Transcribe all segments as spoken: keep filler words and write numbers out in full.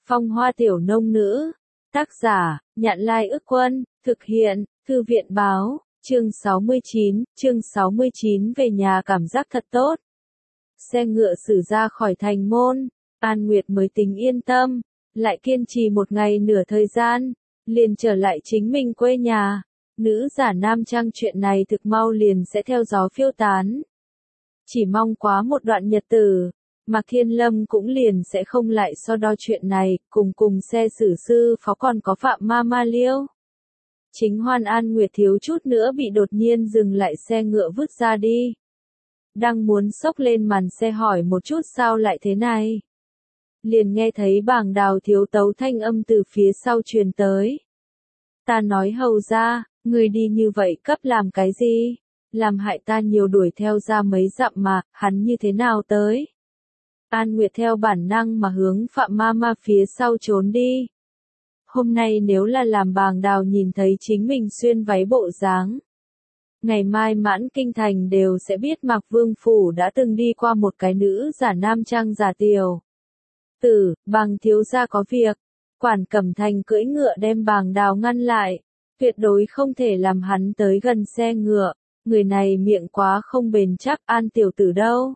Phong Hoa Tiểu Nông Nữ. Tác giả, Nhạn Lai Ức Quân, thực hiện, Thư viện Báo, chương sáu mươi chín, chương sáu mươi chín về nhà cảm giác thật tốt. Xe ngựa xử ra khỏi thành môn, An Nguyệt mới tính yên tâm, lại kiên trì một ngày nửa thời gian, liền trở lại chính mình quê nhà. Nữ giả nam trang chuyện này thực mau liền sẽ theo gió phiêu tán. Chỉ mong quá một đoạn nhật tử, Mạc Thiên Lâm cũng liền sẽ không lại so đo chuyện này, cùng cùng xe xử sư phó còn có Phạm Ma Ma Liêu. Chính Hoan An Nguyệt thiếu chút nữa bị đột nhiên dừng lại xe ngựa vứt ra đi. Đang muốn xốc lên màn xe hỏi một chút sao lại thế này. Liền nghe thấy bảng đào thiếu tấu thanh âm từ phía sau truyền tới. Ta nói hầu ra, người đi như vậy cấp làm cái gì? Làm hại ta nhiều đuổi theo ra mấy dặm mà, hắn như thế nào tới? An Nguyệt theo bản năng mà hướng Phạm Ma Ma phía sau trốn đi. Hôm nay nếu là làm bàng đào nhìn thấy chính mình xuyên váy bộ dáng, ngày mai mãn kinh thành đều sẽ biết Mạc Vương Phủ đã từng đi qua một cái nữ giả nam trang giả tiểu. Tử, bàng thiếu gia có việc. Quản Cẩm Thành cưỡi ngựa đem bàng đào ngăn lại. Tuyệt đối không thể làm hắn tới gần xe ngựa. Người này miệng quá không bền chắc. An tiểu tử đâu?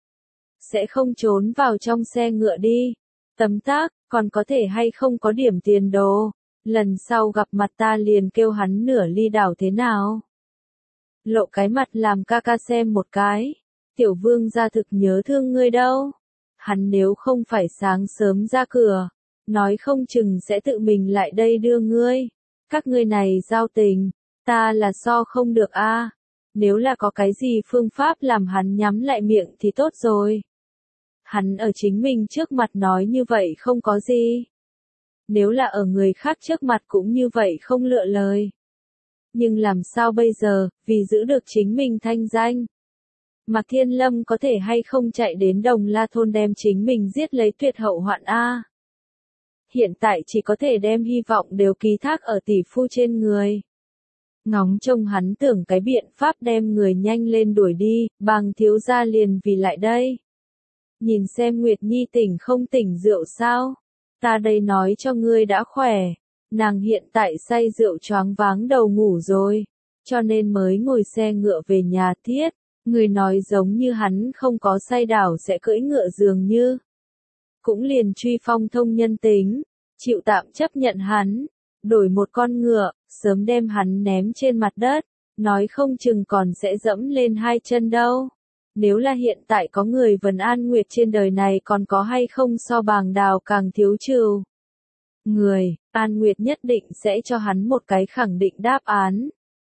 Sẽ không trốn vào trong xe ngựa đi. Tấm tắc, còn có thể hay không có điểm tiền đồ. Lần sau gặp mặt ta liền kêu hắn nửa ly đảo thế nào? Lộ cái mặt làm ca ca xem một cái. Tiểu vương gia thực nhớ thương ngươi đâu. Hắn nếu không phải sáng sớm ra cửa, nói không chừng sẽ tự mình lại đây đưa ngươi. Các ngươi này giao tình, ta là so không được a. Nếu là có cái gì phương pháp làm hắn nhắm lại miệng thì tốt rồi. Hắn ở chính mình trước mặt nói như vậy không có gì. Nếu là ở người khác trước mặt cũng như vậy không lựa lời. Nhưng làm sao bây giờ, vì giữ được chính mình thanh danh. Mạc Thiên Lâm có thể hay không chạy đến Đồng La Thôn đem chính mình giết lấy tuyệt hậu hoạn A. Hiện tại chỉ có thể đem hy vọng đều ký thác ở tỷ phu trên người. Ngóng trông hắn tưởng cái biện pháp đem người nhanh lên đuổi đi, bàng thiếu gia liền vì lại đây. Nhìn xem Nguyệt Nhi tỉnh không tỉnh rượu sao? Ta đây nói cho ngươi đã khỏe. Nàng hiện tại say rượu choáng váng đầu ngủ rồi. Cho nên mới ngồi xe ngựa về nhà thiết. Người nói giống như hắn không có say đảo sẽ cưỡi ngựa dường như. Cũng liền truy phong thông nhân tính. Chịu tạm chấp nhận hắn. Đổi một con ngựa, sớm đem hắn ném trên mặt đất. Nói không chừng còn sẽ dẫm lên hai chân đâu. Nếu là hiện tại có người vần An Nguyệt trên đời này còn có hay không so bàng đào càng thiếu trừ. Người, An Nguyệt nhất định sẽ cho hắn một cái khẳng định đáp án.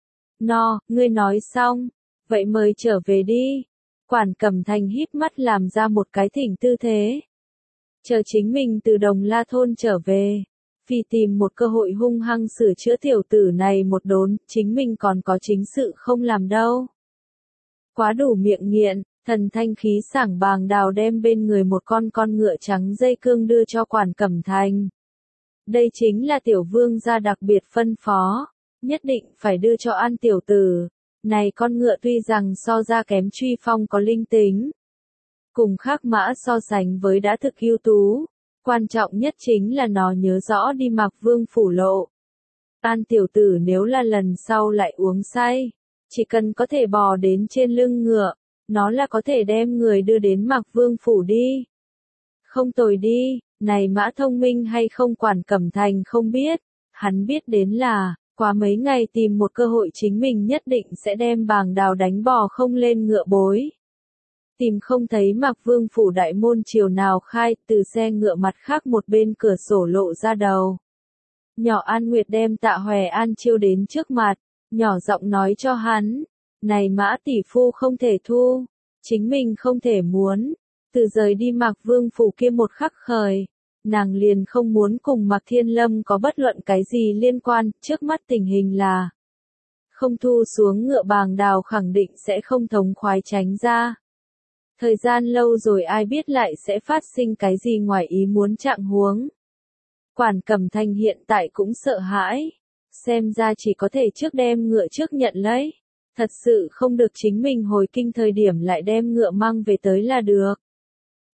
No, ngươi nói xong, vậy mời trở về đi. Quản Cẩm Thành híp mắt làm ra một cái thỉnh tư thế. Chờ chính mình từ Đồng La Thôn trở về. Vì tìm một cơ hội hung hăng sửa chữa tiểu tử này một đốn, chính mình còn có chính sự không làm đâu. Quá đủ miệng nghiện, thần thanh khí sảng bàng đào đem bên người một con con ngựa trắng dây cương đưa cho Quản Cẩm Thành. Đây chính là tiểu vương gia đặc biệt phân phó, nhất định phải đưa cho An tiểu tử. Này con ngựa tuy rằng so ra kém Truy Phong có linh tính, cùng khác mã so sánh với đã thực ưu tú, quan trọng nhất chính là nó nhớ rõ đi Mạc Vương Phủ lộ. An tiểu tử nếu là lần sau lại uống say, chỉ cần có thể bò đến trên lưng ngựa, nó là có thể đem người đưa đến Mạc Vương Phủ đi. Không tồi đi, này mã thông minh hay không Quản Cẩm Thành không biết, hắn biết đến là, qua mấy ngày tìm một cơ hội chính mình nhất định sẽ đem bàng đào đánh bò không lên ngựa bối. Tìm không thấy Mạc Vương Phủ đại môn chiều nào khai, từ xe ngựa mặt khác một bên cửa sổ lộ ra đầu. Nhỏ An Nguyệt đem Tạ Hòe An chiêu đến trước mặt, nhỏ giọng nói cho hắn, này mã tỷ phu không thể thu, chính mình không thể muốn, từ rời đi Mạc Vương Phủ kia một khắc khởi, nàng liền không muốn cùng Mạc Thiên Lâm có bất luận cái gì liên quan, trước mắt tình hình là không thu xuống ngựa bàng đào khẳng định sẽ không thống khoái tránh ra. Thời gian lâu rồi ai biết lại sẽ phát sinh cái gì ngoài ý muốn trạng huống. Quản Cẩm Thành hiện tại cũng sợ hãi, xem ra chỉ có thể trước đem ngựa trước nhận lấy, thật sự không được chính mình hồi kinh thời điểm lại đem ngựa mang về tới là được.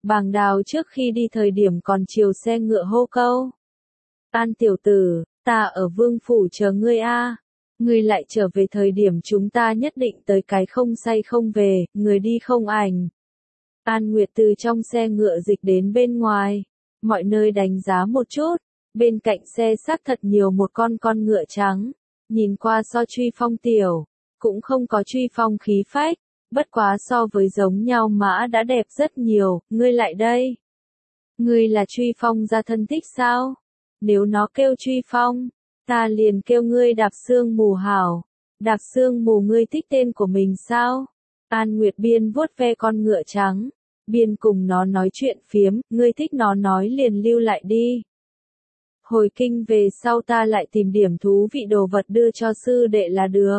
Bàng Đào trước khi đi thời điểm còn chiều xe ngựa hô câu. An tiểu tử, ta ở vương phủ chờ ngươi a. Ngươi lại trở về thời điểm chúng ta nhất định tới cái không say không về, người đi không ảnh. An Nguyệt từ trong xe ngựa dịch đến bên ngoài, mọi nơi đánh giá một chút, bên cạnh xe xác thật nhiều một con con ngựa trắng, nhìn qua so Truy Phong tiểu, cũng không có Truy Phong khí phách, bất quá so với giống nhau mã đã đẹp rất nhiều, ngươi lại đây. Ngươi là Truy Phong gia thân thích sao? Nếu nó kêu Truy Phong, ta liền kêu ngươi Đạp Sương Mù hảo. Đạp Sương Mù ngươi thích tên của mình sao? An Nguyệt biên vuốt ve con ngựa trắng, biên cùng nó nói chuyện phiếm, ngươi thích nó nói liền lưu lại đi. Hồi kinh về sau ta lại tìm điểm thú vị đồ vật đưa cho sư đệ là được.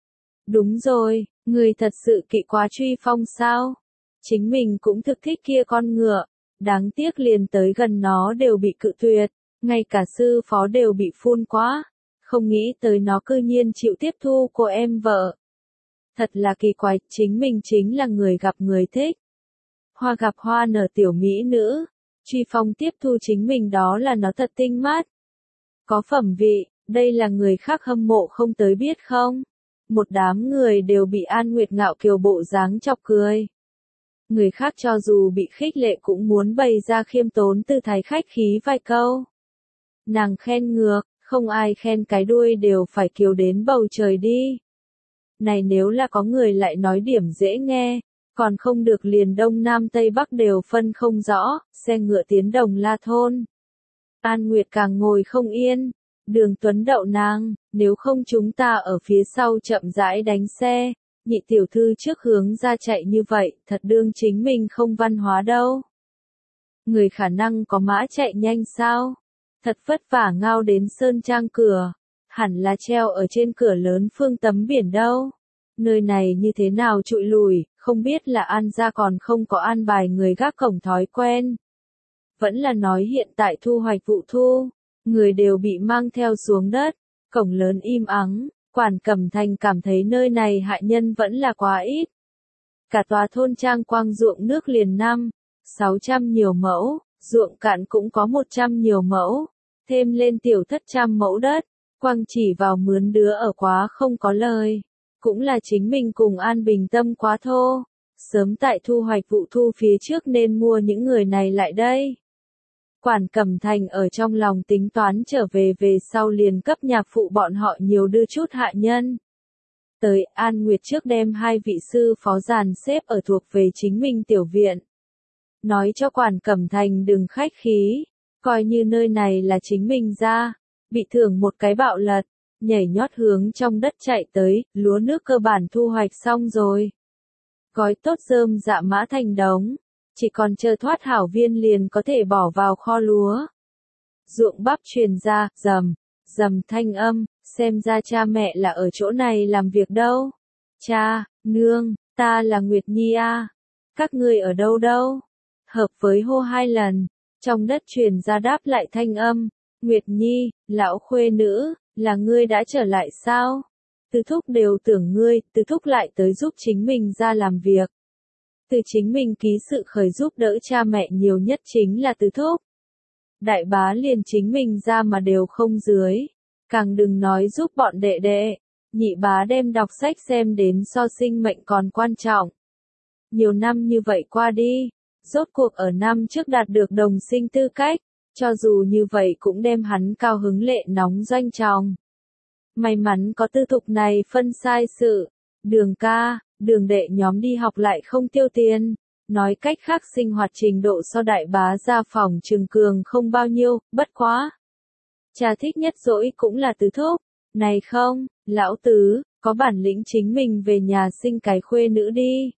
Đúng rồi, ngươi thật sự kỵ quá Truy Phong sao? Chính mình cũng thực thích kia con ngựa, đáng tiếc liền tới gần nó đều bị cự tuyệt, ngay cả sư phó đều bị phun quá, không nghĩ tới nó cư nhiên chịu tiếp thu của em vợ. Thật là kỳ quái, chính mình chính là người gặp người thích. Hoa gặp hoa nở tiểu mỹ nữ, Truy Phong tiếp thu chính mình đó là nó thật tinh mắt. Có phẩm vị, đây là người khác hâm mộ không tới biết không? Một đám người đều bị An Nguyệt ngạo kiều bộ dáng chọc cười. Người khác cho dù bị khích lệ cũng muốn bày ra khiêm tốn tư thái khách khí vài câu. Nàng khen ngược, không ai khen cái đuôi đều phải kiều đến bầu trời đi. Này nếu là có người lại nói điểm dễ nghe, còn không được liền đông nam tây bắc đều phân không rõ, xe ngựa tiến Đồng La thôn. An Nguyệt càng ngồi không yên, Đường Tuấn đậu nàng, nếu không chúng ta ở phía sau chậm rãi đánh xe, nhị tiểu thư trước hướng ra chạy như vậy, thật đương chính mình không văn hóa đâu. Người khả năng có mã chạy nhanh sao? Thật vất vả ngao đến sơn trang cửa, hẳn là treo ở trên cửa lớn phương tấm biển đâu. Nơi này như thế nào trụi lùi, không biết là An gia còn không có an bài người gác cổng thói quen. Vẫn là nói hiện tại thu hoạch vụ thu, người đều bị mang theo xuống đất, cổng lớn im ắng, Quản Cẩm Thành cảm thấy nơi này hại nhân vẫn là quá ít. Cả tòa thôn trang quang ruộng nước liền năm, sáu trăm nhiều mẫu, ruộng cạn cũng có một trăm nhiều mẫu, thêm lên tiểu thất trăm mẫu đất, quang chỉ vào mướn đứa ở quá không có lời. Cũng là chính mình cùng An Bình tâm quá thô, sớm tại thu hoạch vụ thu phía trước nên mua những người này lại đây. Quản Cẩm Thành ở trong lòng tính toán trở về về sau liền cấp nhạc phụ bọn họ nhiều đưa chút hạ nhân. Tới An Nguyệt trước đem hai vị sư phó dàn xếp ở thuộc về chính mình tiểu viện. Nói cho Quản Cẩm Thành đừng khách khí, coi như nơi này là chính mình ra, bị thưởng một cái bạo lật. Nhảy nhót hướng trong đất chạy tới, lúa nước cơ bản thu hoạch xong rồi. Gói tốt rơm dạ mã thành đống, chỉ còn chờ thoát hảo viên liền có thể bỏ vào kho lúa. Ruộng bắp truyền ra, rầm, rầm thanh âm, xem ra cha mẹ là ở chỗ này làm việc đâu. Cha, nương, ta là Nguyệt Nhi a. Các ngươi ở đâu đâu? Hợp với hô hai lần, trong đất truyền ra đáp lại thanh âm, Nguyệt Nhi, lão khuê nữ. Là ngươi đã trở lại sao? Từ thúc đều tưởng ngươi, từ thúc lại tới giúp chính mình ra làm việc. Từ chính mình ký sự khởi giúp đỡ cha mẹ nhiều nhất chính là từ thúc. Đại bá liền chính mình ra mà đều không dưới. Càng đừng nói giúp bọn đệ đệ. Nhị bá đem đọc sách xem đến so sinh mệnh còn quan trọng. Nhiều năm như vậy qua đi, rốt cuộc ở năm trước đạt được đồng sinh tư cách. Cho dù như vậy cũng đem hắn cao hứng lệ nóng doanh tròng. May mắn có tư thục này phân sai sự. Đường ca, đường đệ nhóm đi học lại không tiêu tiền. Nói cách khác sinh hoạt trình độ so đại bá ra phòng trường cường không bao nhiêu, bất quá. Cha thích nhất dỗi cũng là tứ thúc. Này không, lão tứ, có bản lĩnh chính mình về nhà sinh cái khuê nữ đi.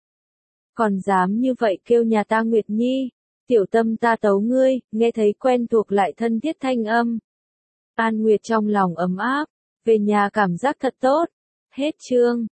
Còn dám như vậy kêu nhà ta Nguyệt Nhi. Tiểu tâm ta tấu ngươi, nghe thấy quen thuộc lại thân thiết thanh âm. An Nguyệt trong lòng ấm áp, về nhà cảm giác thật tốt. Hết chương.